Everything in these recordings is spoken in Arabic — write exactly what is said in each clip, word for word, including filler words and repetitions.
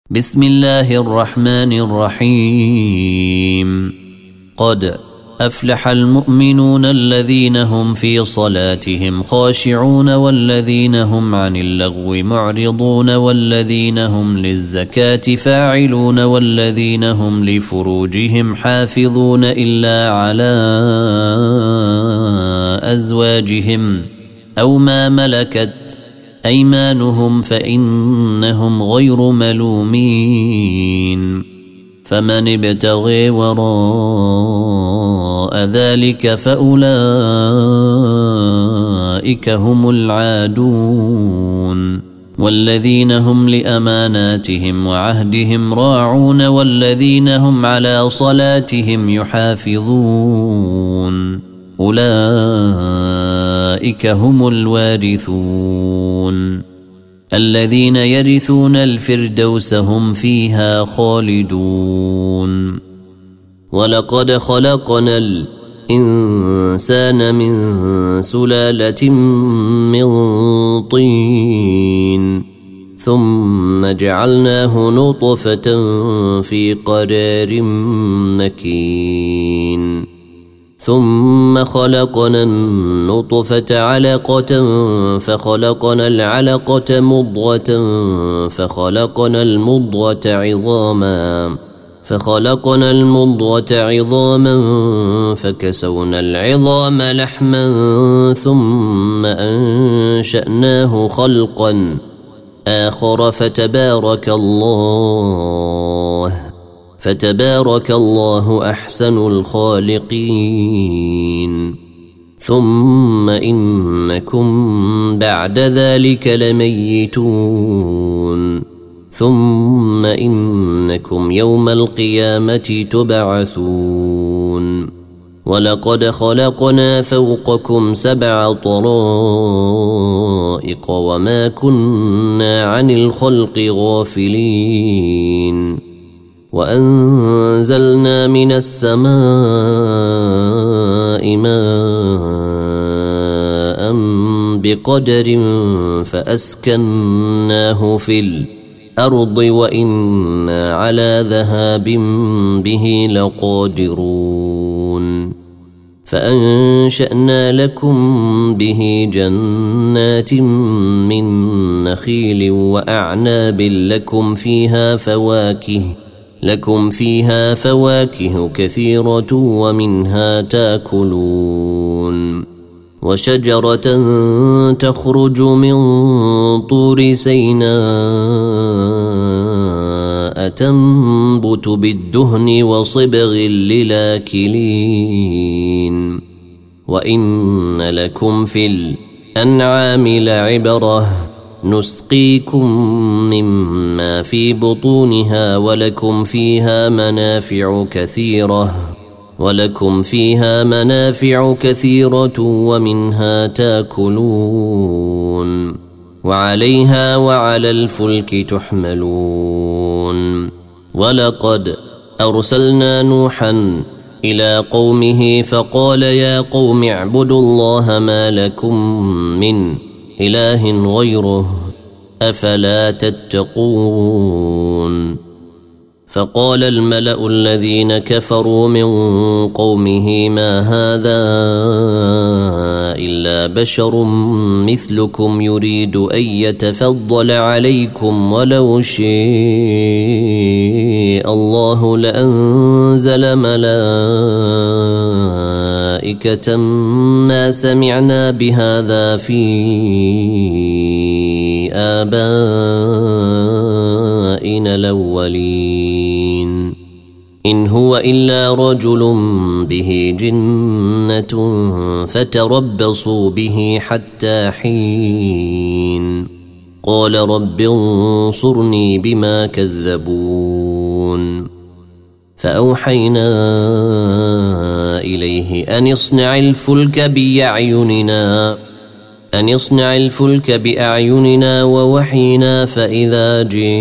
بسم الله الرحمن الرحيم. قد أفلح المؤمنون الذين هم في صلاتهم خاشعون والذين هم عن اللغو معرضون والذين هم للزكاة فاعلون والذين هم لفروجهم حافظون إلا على أزواجهم أو ما ملكت أيمانهم فإنهم غير ملومين، فمن ابتغي وراء ذلك فأولئك هم العادون، والذين هم لأماناتهم وعهدهم راعون والذين هم على صلاتهم يحافظون، أولئك هم الوارثون الذين يرثون الفردوس هم فيها خالدون. ولقد خلقنا الإنسان من سلالة من طين ثم جعلناه نطفة في قرار مكين، ثم خلقنا النطفة علقة فخلقنا العلقة مضغة فخلقنا المضغة عظاما فخلقنا المضغة عظاما فكسونا العظام لحما ثم أنشأناه خلقا آخر فتبارك الله فتبارك الله أحسن الخالقين. ثم إنكم بعد ذلك لميتون، ثم إنكم يوم القيامة تبعثون. ولقد خلقنا فوقكم سبع طرائق وما كنا عن الخلق غافلين، وأنزلنا من السماء ماء بقدر فأسكناه في الأرض وإنا على ذهاب به لقادرون. فأنشأنا لكم به جنات من نخيل وأعناب لكم فيها فواكه لكم فيها فواكه كثيرة ومنها تاكلون، وشجرة تخرج من طور سيناء تنبت بالدهن وصبغ للآكلين، وإن لكم في الأنعام لعبرة نسقيكم مما في بطونها ولكم فيها منافع كثيرة ولكم فيها منافع كثيرة ومنها تاكلون، وعليها وعلى الفلك تحملون. ولقد أرسلنا نوحا إلى قومه فقال يا قوم اعبدوا الله ما لكم من إله غيره أفلا تتقون. فقال الملأ الذين كفروا من قومه ما هذا إلا بشر مثلكم يريد أن يتفضل عليكم ولو شاء الله لأنزل ملائكة ما سمعنا بهذا في آبائنا الأولين إن هو إلا رجل به جنة فتربصوا به حتى حين. قال رب انصرني بما كذبون. فأوحينا إليه أن اصنع الفلك بأعيننا أن يصنع الفلك بأعيننا ووحينا فإذا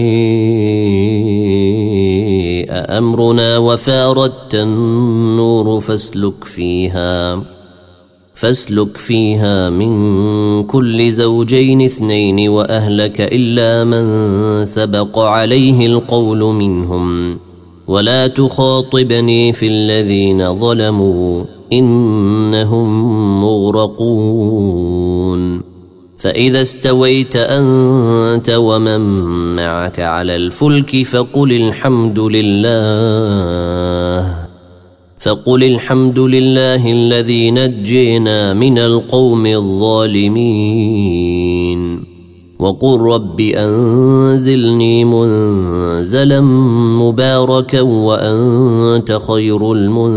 جاء أمرنا وفاردت النور فاسلك فيها فاسلك فيها من كل زوجين اثنين وأهلك إلا من سبق عليه القول منهم ولا تخاطبني في الذين ظلموا إنهم مغرقون. فإذا استويت أنت ومن معك على الفلك فقل الحمد لله فقل الحمد لله الذي نجينا من القوم الظالمين وقل رب أنزلني منزلا مباركا وأنت خير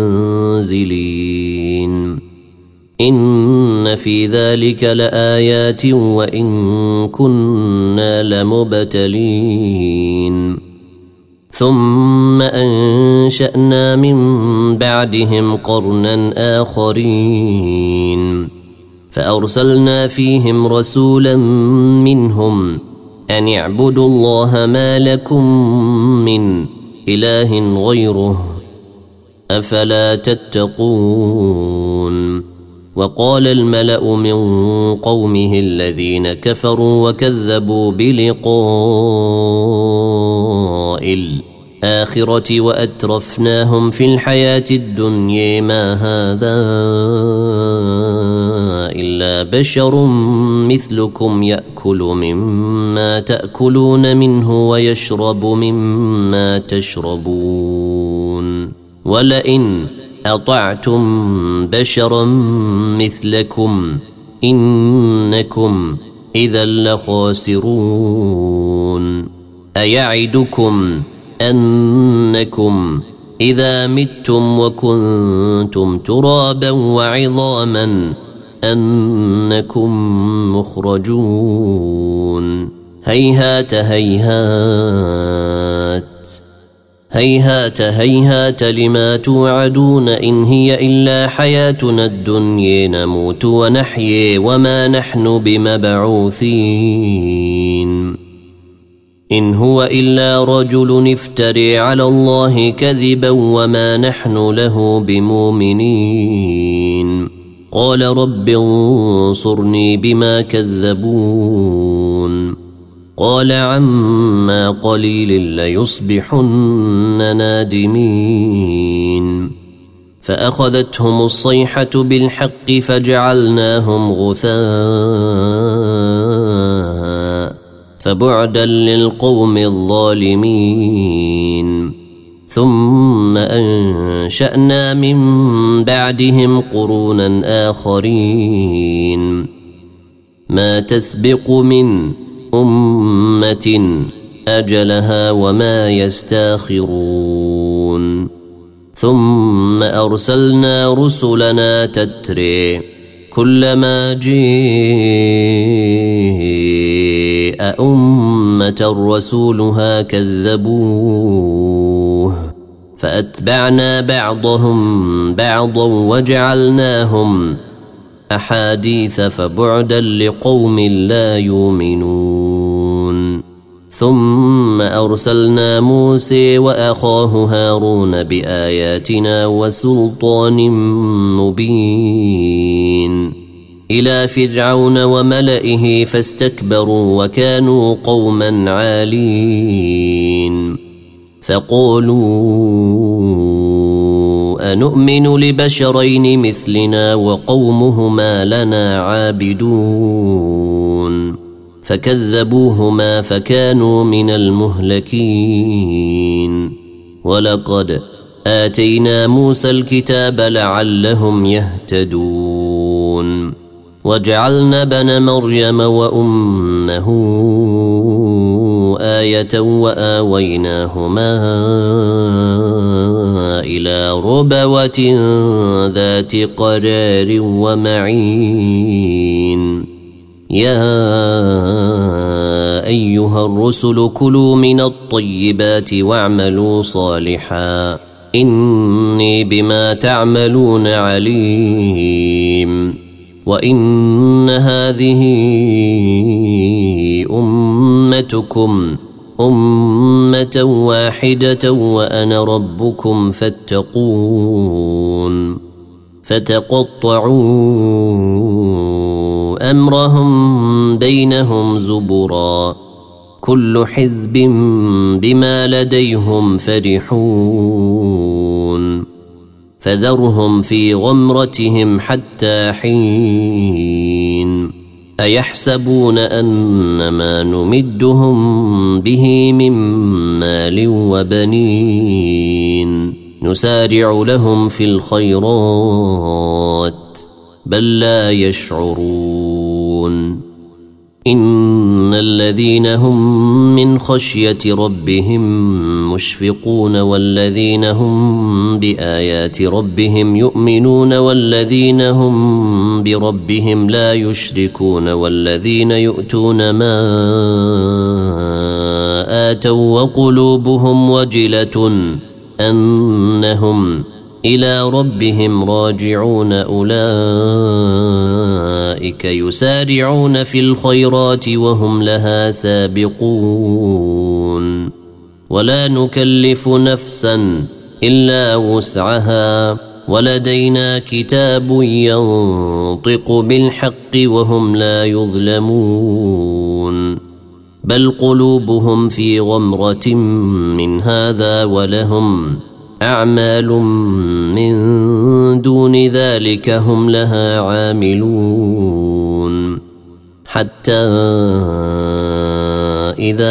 المنزلين. إن في ذلك لآيات وإن كنا لمبتلين. ثم أنشأنا من بعدهم قرنا آخرين فأرسلنا فيهم رسولا منهم أن اعبدوا الله ما لكم من إله غيره أفلا تتقون. وقال الملأ من قومه الذين كفروا وكذبوا بلقاء الآخرة وأترفناهم في الحياة الدنيا ما هذا إلا بشر مثلكم يأكل مما تأكلون منه ويشرب مما تشربون ولئن أطعتم بشرا مثلكم إنكم إذا لخاسرون. أيعدكم أنكم إذا متم وكنتم ترابا وعظاما أنكم مخرجون. هيهات هيهات هيهات هيهات لما توعدون إن هي إلا حياتنا الدنيا نموت ونحيي وما نحن بمبعوثين. إن هو إلا رجل افتري على الله كذبا وما نحن له بمؤمنين. قال رب انصرني بما كذبون. قال عما قليل ليصبحن نادمين. فأخذتهم الصيحة بالحق فجعلناهم غثاء فبعدا للقوم الظالمين. ثم أنشأنا من بعدهم قرونا آخرين ما تسبق من أمة أجلها وما يستاخرون. ثم أرسلنا رسلنا تتري كلما جاء أمة رسولها كذبوه فأتبعنا بعضهم بعضا وجعلناهم أحاديث فبعدا لقوم لا يؤمنون. ثم أرسلنا موسى وأخاه هارون بآياتنا وسلطان مبين إلى فرعون وملئه فاستكبروا وكانوا قوما عالين. فقالوا أنؤمن لبشرين مثلنا وقومهما لنا عابدون. فكذبوهما فكانوا من المهلكين. ولقد آتينا موسى الكتاب لعلهم يهتدون. وجعلنا بن مريم وأمه آية وآويناهما إلى ربوة ذات قرار ومعين. يا أيها الرسل كلوا من الطيبات واعملوا صالحا إني بما تعملون عليم. وإن هذه أمتكم أمة واحدة وأنا ربكم فاتقون. فتقطعوا أمرهم بينهم زبرا كل حزب بما لديهم فرحون فذرهم في غمرتهم حتى حين أيحسبون أن ما نمدهم به من مال وبنين نسارع لهم في الخيرات بل لا يشعرون إن الذين هم من خشية ربهم مشفقون والذين هم بآيات ربهم يؤمنون والذين هم بربهم لا يشركون والذين يؤتون ما آتوا وقلوبهم وجلة أنهم إلى ربهم راجعون أولئك يسارعون في الخيرات وهم لها سابقون ولا نكلف نفسا إلا وسعها ولدينا كتاب ينطق بالحق وهم لا يظلمون بل قلوبهم في غمرة من هذا ولهم أعمال من دون ذلك هم لها عاملون حتى إذا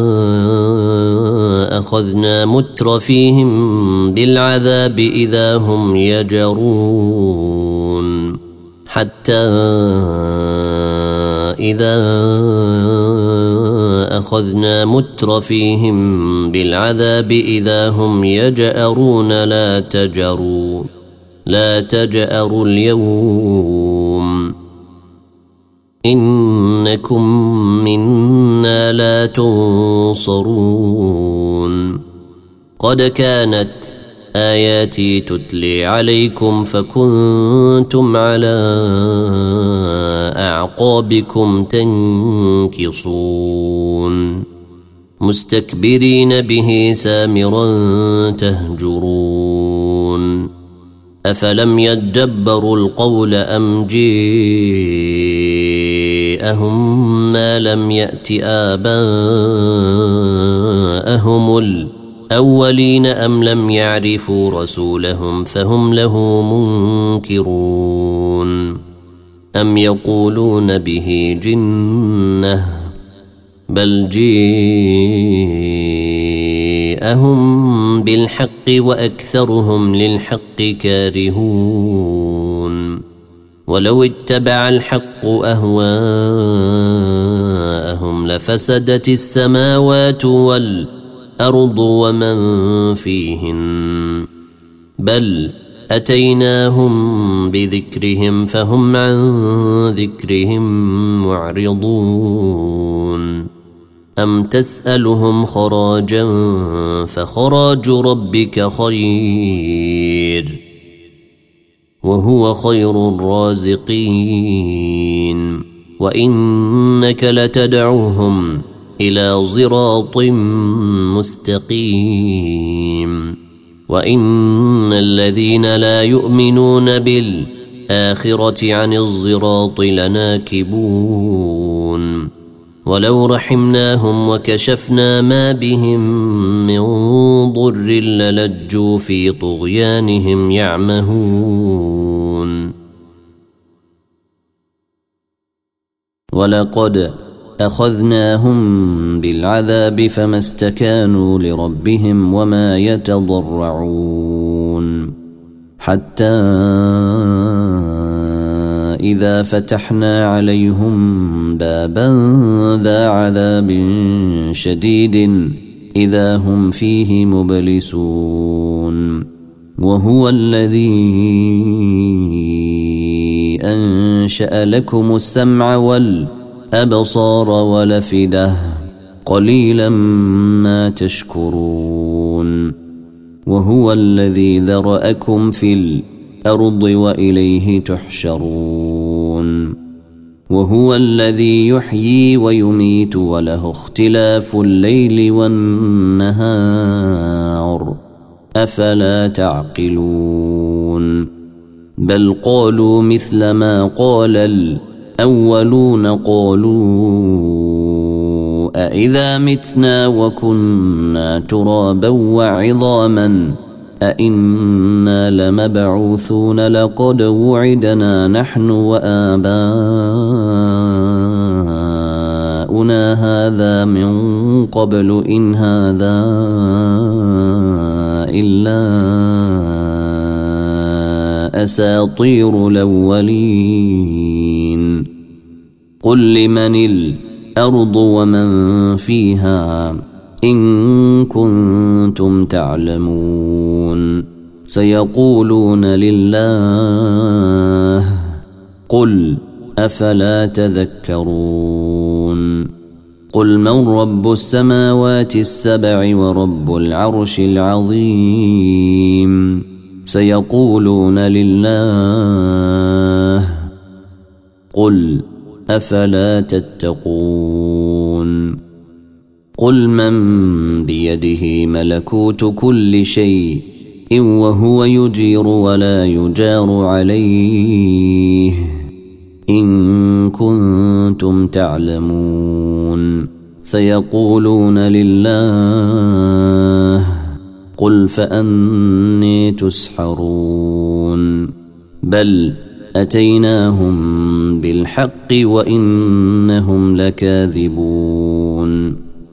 أخذنا مترفيهم بالعذاب إذا هم يجرون حتى إذا أخذنا مترفيهم بالعذاب إذا هم يجأرون لا تجأروا لا تجأروا اليوم إنكم منا لا تنصرون قد كانت آياتي تتلي عليكم فكنتم على أعقابكم تنكصون مستكبرين به سامرا تهجرون أفلم يدبروا القول أم جاءهم ما لم يأت آباءهم الأولين أم لم يعرفوا رسولهم فهم له منكرون أم يقولون به جنة بل جاءهم بالحق وأكثرهم للحق كارهون ولو اتبع الحق أهواءهم لفسدت السماوات والأرض ومن فيهن بل أتيناهم بذكرهم فهم عن ذكرهم معرضون أم تسألهم خراجا فخراج ربك خير وهو خير الرازقين وإنك لتدعوهم إلى صراط مستقيم وإن الذين لا يؤمنون بالآخرة عن الصراط لناكبون ولو رحمناهم وكشفنا ما بهم من ضر للجوا في طغيانهم يعمهون ولقد أخذناهم بالعذاب فما استكانوا لربهم وما يتضرعون حتى إذا فتحنا عليهم بابا ذا عذاب شديد إذا هم فيه مبلسون وهو الذي أنشأ لكم السمع والأبصار والأفئدة قليلا ما تشكرون وهو الذي ذرأكم في الأرض وإليه تحشرون وهو الذي يحيي ويميت وله اختلاف الليل والنهار أفلا تعقلون بل قالوا مثل ما قال الأولون قالوا أإذا متنا وكنا ترابا وعظاما أإنا لمبعوثون لقد وعدنا نحن وآباؤنا هذا من قبل إن هذا إلا أساطير الأولين قل لمن الأرض ومن فيها إن كنتم تعلمون سيقولون لله قل أفلا تذكرون قل من رب السماوات السبع ورب العرش العظيم سيقولون لله قل أفلا تتقون قل من بيده ملكوت كل شيء وهو يجير ولا يجار عليه إن كنتم تعلمون سيقولون لله قل فأني تسحرون بل أتيناهم بالحق وإنهم لكاذبون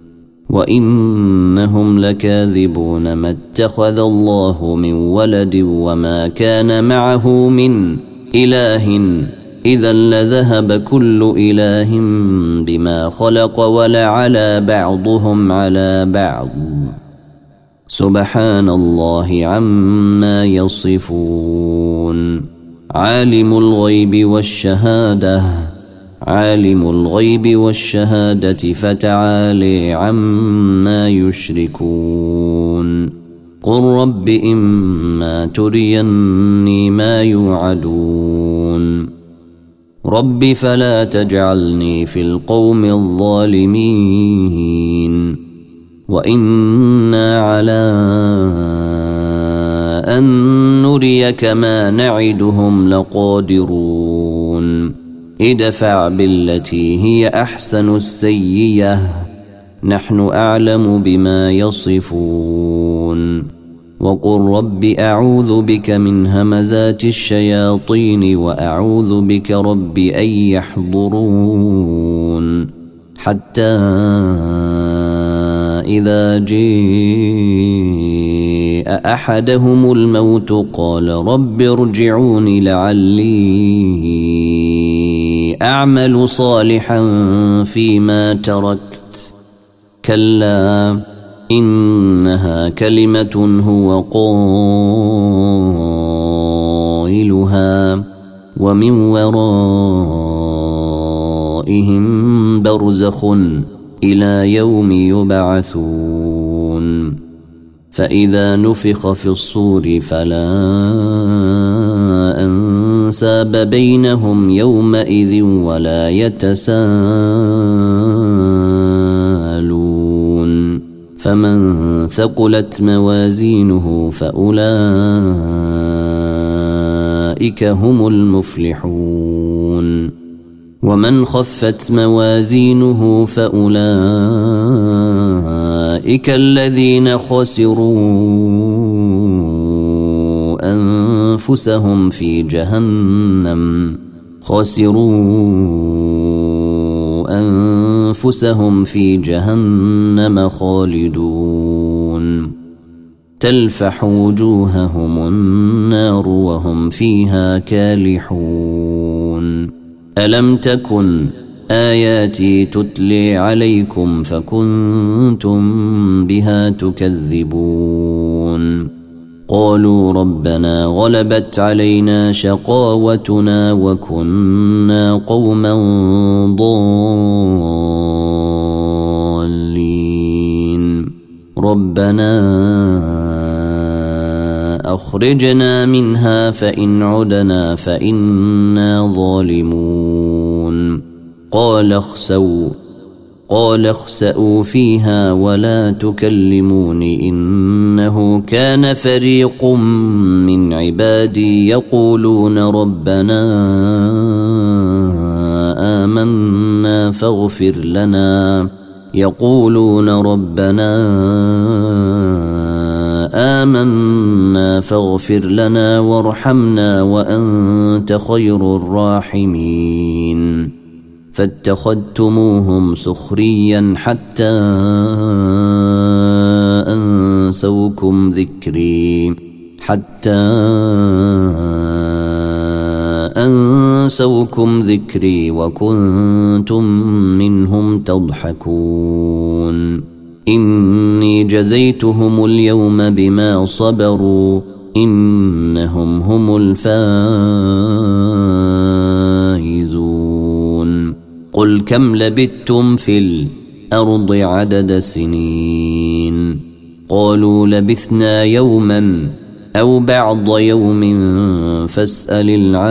وإنهم لكاذبون ما اتخذ الله من ولد وما كان معه من إله إذا لذهب كل إله بما خلق ولعلى بعضهم على بعض سبحان الله عما يصفون عالم الغيب والشهادة عالم الغيب والشهادة فتعالي عما يشركون قل رب إما تريني ما يوعدون رب فلا تجعلني في القوم الظالمين وإنا على أن نريك ما نعدهم لقادرون ادفع بالتي هي أحسن السيئة نحن أعلم بما يصفون وقل رب أعوذ بك من همزات الشياطين وأعوذ بك رب أن يحضرون حتى إذا جاء أحدهم الموت قال رب ارجعون لعلي أعمل صالحا فيما تركت كلا إنها كلمة هو قائلها ومن ورائهم برزخ إلى يوم يبعثون فإذا نفخ في الصور فلا أنساب بينهم يومئذ ولا يتساءلون فمن ثقلت موازينه فأولئك هم المفلحون ومن خفت موازينه فأولئك الذين خسروا أنفسهم في جهنم خسروا أنفسهم في جهنم خالدون تلفح وجوههم النار وهم فيها كالحون ألم تكن آياتي تتلي عليكم فكنتم بها تكذبون قالوا ربنا غلبت علينا شقاوتنا وكنا قوما ضالين ربنا أخرجنا منها فإن عدنا فإنا ظالمون قال اخسوا قال اخسئوا فيها ولا تكلمون إنه كان فريق من عبادي يقولون ربنا آمنا فاغفر لنا يقولون ربنا آمنا فاغفر لنا وارحمنا وأنت خير الراحمين فاتخذتموهم سخريا حتى أنسوكم ذكري حتى أنسوكم ذكري وكنتم منهم تضحكون إني جزيتهم اليوم بما صبروا إنهم هم الفائزون قل كم لبثتم في الأرض عدد سنين قالوا لبثنا يوما أو بعض يوم فاسأل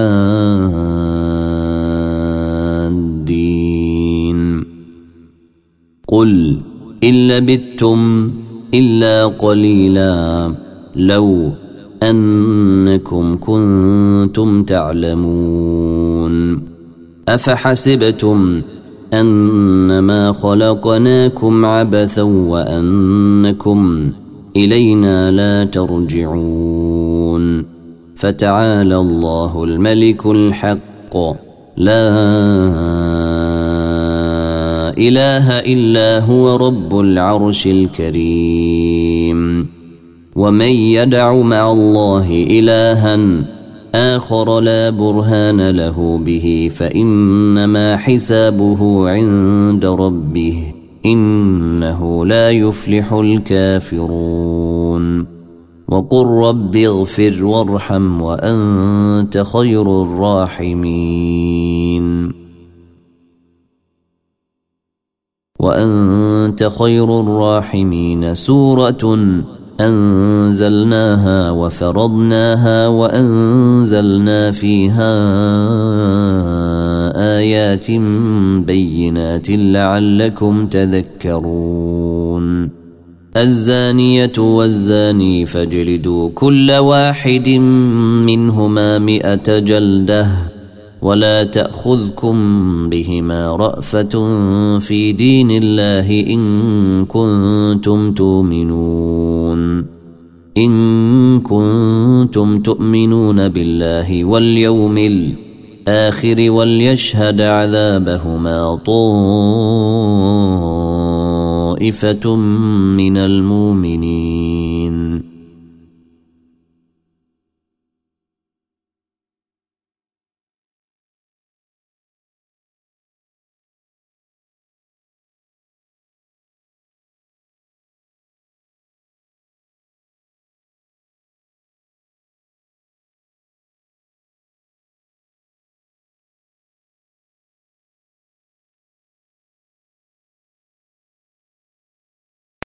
العادين قل إن لبثتم إلا قليلا لو أنكم كنتم تعلمون أفحسبتم أنما خلقناكم عبثا وأنكم إلينا لا ترجعون فتعالى الله الملك الحق لا إله إلا هو رب العرش الكريم ومن يدع مع الله إلها آخر لا برهان له به فإنما حسابه عند ربه إنه لا يفلح الكافرون وقل رب اغفر وارحم وأنت خير الراحمين وأنت خير الراحمين سورة أنزلناها وفرضناها وأنزلنا فيها آيات بينات لعلكم تذكرون الزانية والزاني فاجلدوا كل واحد منهما مئة جلدة ولا تأخذكم بهما رأفة في دين الله إن كنتم تؤمنون إن كنتم تؤمنون بالله واليوم الآخر وليشهد عذابهما طائفة من المؤمنين